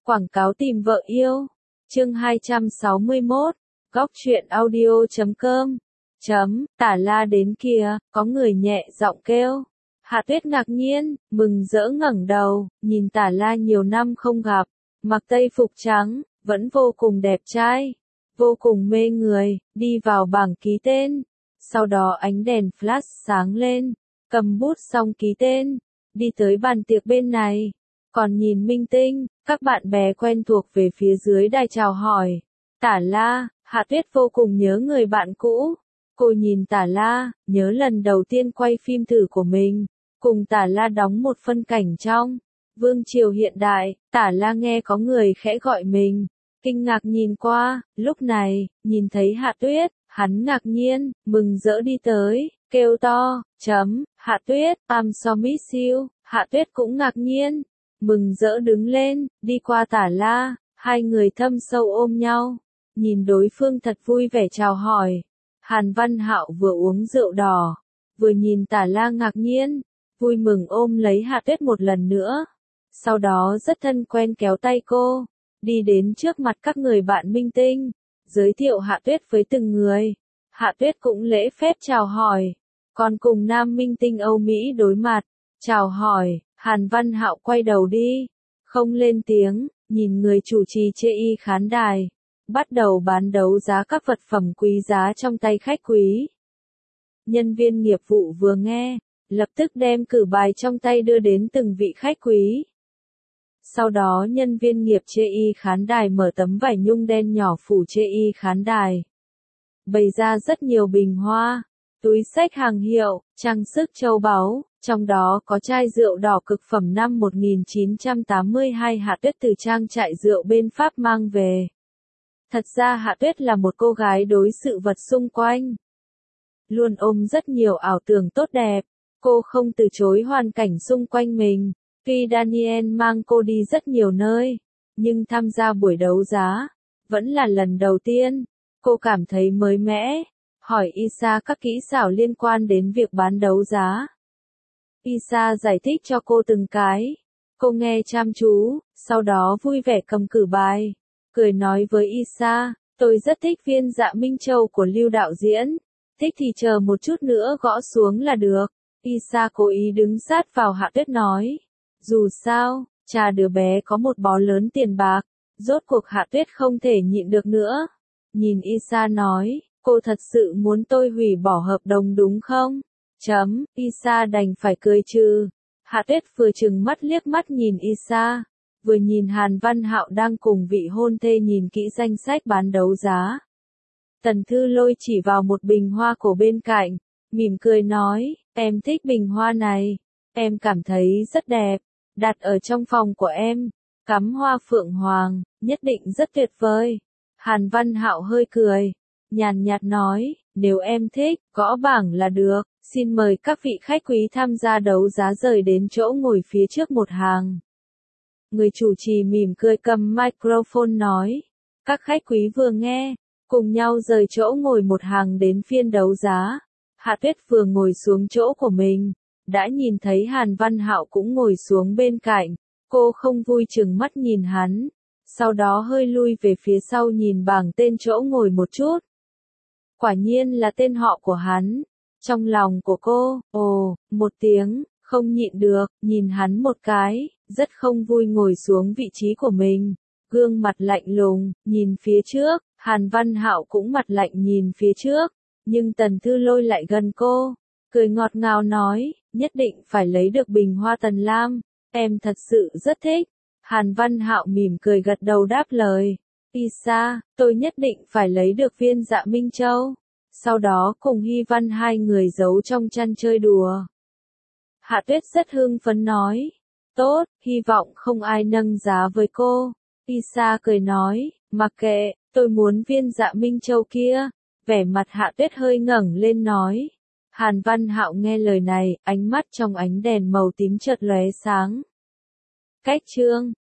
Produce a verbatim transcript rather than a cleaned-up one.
Quảng cáo tìm vợ yêu. Chương hai trăm sáu mươi mốt. Góc truyện audio chấm com. Chấm, Tả La đến kìa, có người nhẹ giọng kêu. Hạ Tuyết ngạc nhiên, mừng rỡ ngẩng đầu, nhìn Tả La nhiều năm không gặp, mặc tây phục trắng, vẫn vô cùng đẹp trai, vô cùng mê người, đi vào bảng ký tên. Sau đó ánh đèn flash sáng lên, cầm bút xong ký tên, đi tới bàn tiệc bên này. Còn nhìn minh tinh, các bạn bè quen thuộc về phía dưới đài chào hỏi. Tả La, Hạ Tuyết vô cùng nhớ người bạn cũ. Cô nhìn Tả La, nhớ lần đầu tiên quay phim thử của mình, cùng Tả La đóng một phân cảnh trong Vương Triều Hiện Đại. Tả La nghe có người khẽ gọi mình, kinh ngạc nhìn qua, lúc này, nhìn thấy Hạ Tuyết, hắn ngạc nhiên, mừng rỡ đi tới, kêu to, chấm, Hạ Tuyết, I'm so miss you. Hạ Tuyết cũng ngạc nhiên, mừng rỡ đứng lên, đi qua Tả La, hai người thâm sâu ôm nhau, nhìn đối phương thật vui vẻ chào hỏi. Hàn Văn Hạo vừa uống rượu đỏ, vừa nhìn Tả La ngạc nhiên, vui mừng ôm lấy Hạ Tuyết một lần nữa. Sau đó rất thân quen kéo tay cô, đi đến trước mặt các người bạn minh tinh, giới thiệu Hạ Tuyết với từng người. Hạ Tuyết cũng lễ phép chào hỏi, còn cùng nam minh tinh Âu Mỹ đối mặt, chào hỏi. Hàn Văn Hạo quay đầu đi, không lên tiếng, nhìn người chủ trì chê y khán đài, bắt đầu bán đấu giá các vật phẩm quý giá trong tay khách quý. Nhân viên nghiệp vụ vừa nghe, lập tức đem cử bài trong tay đưa đến từng vị khách quý. Sau đó nhân viên nghiệp chê y khán đài mở tấm vải nhung đen nhỏ phủ chê y khán đài, bày ra rất nhiều bình hoa, túi xách hàng hiệu, trang sức châu báu. Trong đó có chai rượu đỏ cực phẩm năm một nghìn chín trăm tám mươi hai Hạ Tuyết từ trang trại rượu bên Pháp mang về. Thật ra Hạ Tuyết là một cô gái đối sự vật xung quanh luôn ôm rất nhiều ảo tưởng tốt đẹp. Cô không từ chối hoàn cảnh xung quanh mình. Tuy Daniel mang cô đi rất nhiều nơi, nhưng tham gia buổi đấu giá vẫn là lần đầu tiên. Cô cảm thấy mới mẻ, hỏi Isa các kỹ xảo liên quan đến việc bán đấu giá. Isa giải thích cho cô từng cái. Cô nghe chăm chú, sau đó vui vẻ cầm cử bài, cười nói với Isa, tôi rất thích Viên Dạ Minh Châu của Lưu đạo diễn, thích thì chờ một chút nữa gõ xuống là được. Isa cố ý đứng sát vào Hạ Tuyết nói, dù sao, cha đứa bé có một bó lớn tiền bạc. Rốt cuộc Hạ Tuyết không thể nhịn được nữa, nhìn Isa nói, cô thật sự muốn tôi hủy bỏ hợp đồng đúng không? Chấm, Isa đành phải cười trừ. Hạ Tuyết vừa trừng mắt liếc mắt nhìn Isa, vừa nhìn Hàn Văn Hạo đang cùng vị hôn thê nhìn kỹ danh sách bán đấu giá. Tần Thư Lôi chỉ vào một bình hoa cổ bên cạnh, mỉm cười nói, em thích bình hoa này, em cảm thấy rất đẹp, đặt ở trong phòng của em, cắm hoa phượng hoàng, nhất định rất tuyệt vời. Hàn Văn Hạo hơi cười, nhàn nhạt nói, nếu em thích, gõ bảng là được. Xin mời các vị khách quý tham gia đấu giá rời đến chỗ ngồi phía trước một hàng. Người chủ trì mỉm cười cầm microphone nói. Các khách quý vừa nghe, cùng nhau rời chỗ ngồi một hàng đến phiên đấu giá. Hạ Tuyết vừa ngồi xuống chỗ của mình, đã nhìn thấy Hàn Văn Hạo cũng ngồi xuống bên cạnh. Cô không vui chừng mắt nhìn hắn, sau đó hơi lui về phía sau nhìn bảng tên chỗ ngồi một chút. Quả nhiên là tên họ của hắn. Trong lòng của cô, ồ, một tiếng, không nhịn được, nhìn hắn một cái, rất không vui ngồi xuống vị trí của mình. Gương mặt lạnh lùng, nhìn phía trước, Hàn Văn Hạo cũng mặt lạnh nhìn phía trước, nhưng Tần Thư Lôi lại gần cô, cười ngọt ngào nói, nhất định phải lấy được bình hoa Tần Lam, em thật sự rất thích. Hàn Văn Hạo mỉm cười gật đầu đáp lời, Isa, tôi nhất định phải lấy được Viên Dạ Minh Châu. Sau đó cùng Hy Văn hai người giấu trong chăn chơi đùa. Hạ Tuyết rất hưng phấn nói, tốt, hy vọng không ai nâng giá với cô. Isa cười nói, mặc kệ, tôi muốn Viên Dạ Minh Châu kia. Vẻ mặt Hạ Tuyết hơi ngẩng lên nói. Hàn Văn Hạo nghe lời này, ánh mắt trong ánh đèn màu tím chợt lóe sáng. Cách chương